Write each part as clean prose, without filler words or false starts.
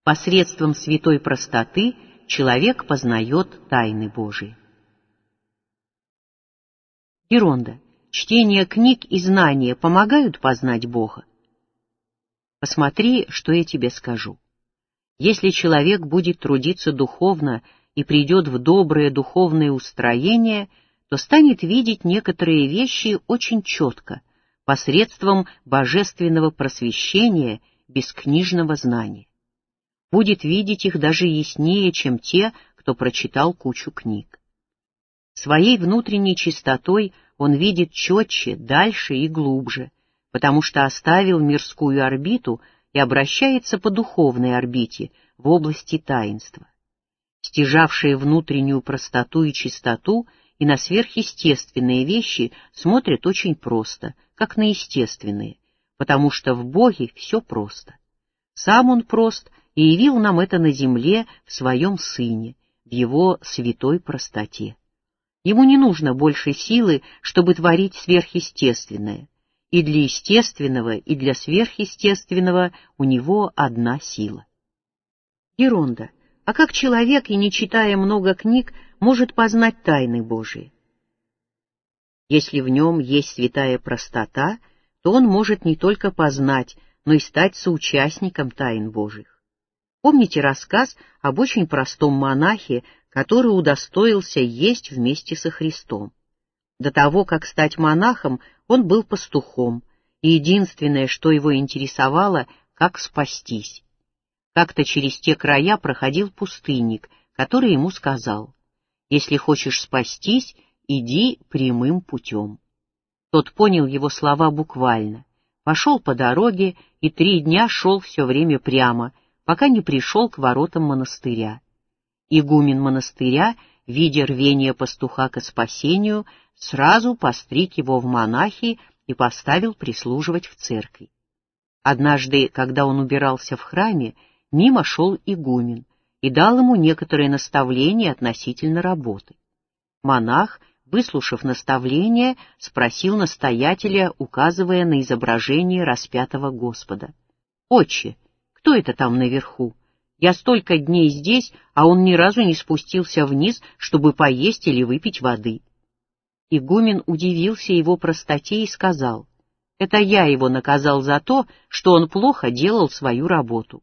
Посредством святой простоты человек познает тайны Божии. Геронда. Чтение книг и знания помогают познать Бога? Посмотри, что я тебе скажу. Если человек будет трудиться духовно и придет в доброе духовное устроение, то станет видеть некоторые вещи очень четко, посредством божественного просвещения без книжного знания. Будет видеть их даже яснее, чем те, кто прочитал кучу книг. Своей внутренней чистотой он видит четче, дальше и глубже, потому что оставил мирскую орбиту и обращается по духовной орбите в области таинства. Стяжавшие внутреннюю простоту и чистоту и на сверхъестественные вещи смотрят очень просто, как на естественные, потому что в Боге все просто. Сам Он прост и явил нам это на земле в Своем Сыне, в Его святой простоте. Ему не нужно больше силы, чтобы творить сверхъестественное. И для естественного, и для сверхъестественного у него одна сила. Геронда. А как человек, и не читая много книг, может познать тайны Божии? Если в нем есть святая простота, то он может не только познать, но и стать соучастником тайн Божьих. Помните рассказ об очень простом монахе, который удостоился есть вместе со Христом? До того, как стать монахом, он был пастухом, и единственное, что его интересовало, как спастись. Как-то через те края проходил пустынник, который ему сказал: «Если хочешь спастись, иди прямым путем». Тот понял его слова буквально, пошел по дороге и 3 дня шел все время прямо, пока не пришел к воротам монастыря. Игумен монастыря, видя рвение пастуха к спасению, сразу постриг его в монахи и поставил прислуживать в церкви. Однажды, когда он убирался в храме, мимо шел игумен и дал ему некоторые наставления относительно работы. Монах, выслушав наставление, спросил настоятеля, указывая на изображение распятого Господа: «Отче, кто это там наверху? Я столько дней здесь, а он ни разу не спустился вниз, чтобы поесть или выпить воды». Игумен удивился его простоте и сказал: «Это я его наказал за то, что он плохо делал свою работу».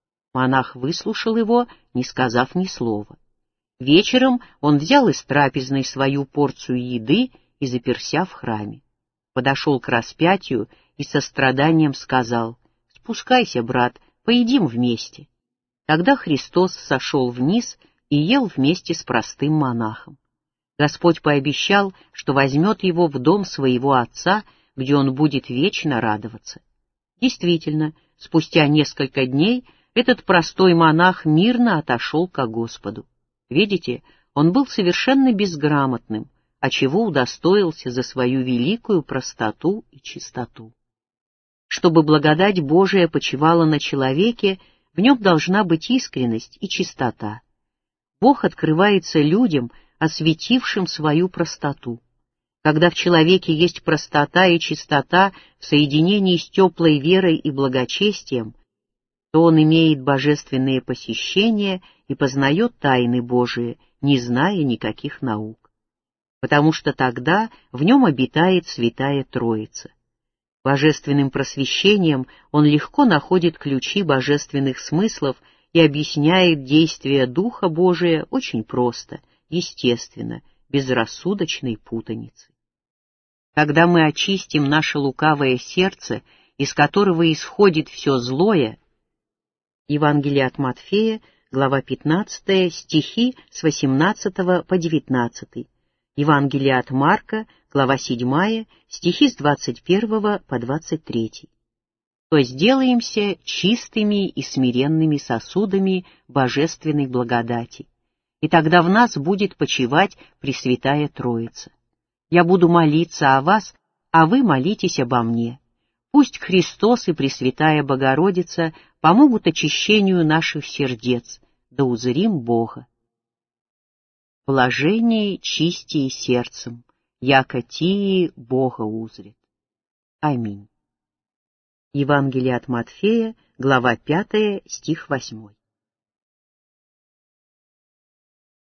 Монах выслушал его, не сказав ни слова. Вечером он взял из трапезной свою порцию еды и заперся в храме. Подошел к распятию и со страданием сказал: «Спускайся, брат, поедим вместе». Тогда Христос сошел вниз и ел вместе с простым монахом. Господь пообещал, что возьмет его в дом своего Отца, где он будет вечно радоваться. Действительно, спустя несколько дней этот простой монах мирно отошел ко Господу. Видите, он был совершенно безграмотным, а чего удостоился за свою великую простоту и чистоту. Чтобы благодать Божия почивала на человеке, в нем должна быть искренность и чистота. Бог открывается людям, осветившим свою простоту. Когда в человеке есть простота и чистота в соединении с теплой верой и благочестием, то он имеет божественные посещения и познает тайны Божии, не зная никаких наук. Потому что тогда в нем обитает Святая Троица. Божественным просвещением он легко находит ключи божественных смыслов и объясняет действия Духа Божия очень просто, естественно, без рассудочной путаницы. Когда мы очистим наше лукавое сердце, из которого исходит все злое, Евангелие от Матфея, глава 15, стихи с 18 по 19, Евангелие от Марка, глава 7, стихи с 21 по 23, то сделаемся чистыми и смиренными сосудами божественной благодати, и тогда в нас будет почивать Пресвятая Троица. Я буду молиться о вас, а вы молитесь обо мне. Пусть Христос и Пресвятая Богородица помогут очищению наших сердец, да узрим Бога. Блажение чистие сердцем, яко тии Бога узрит. Аминь. Евангелие от Матфея, глава 5, стих 8.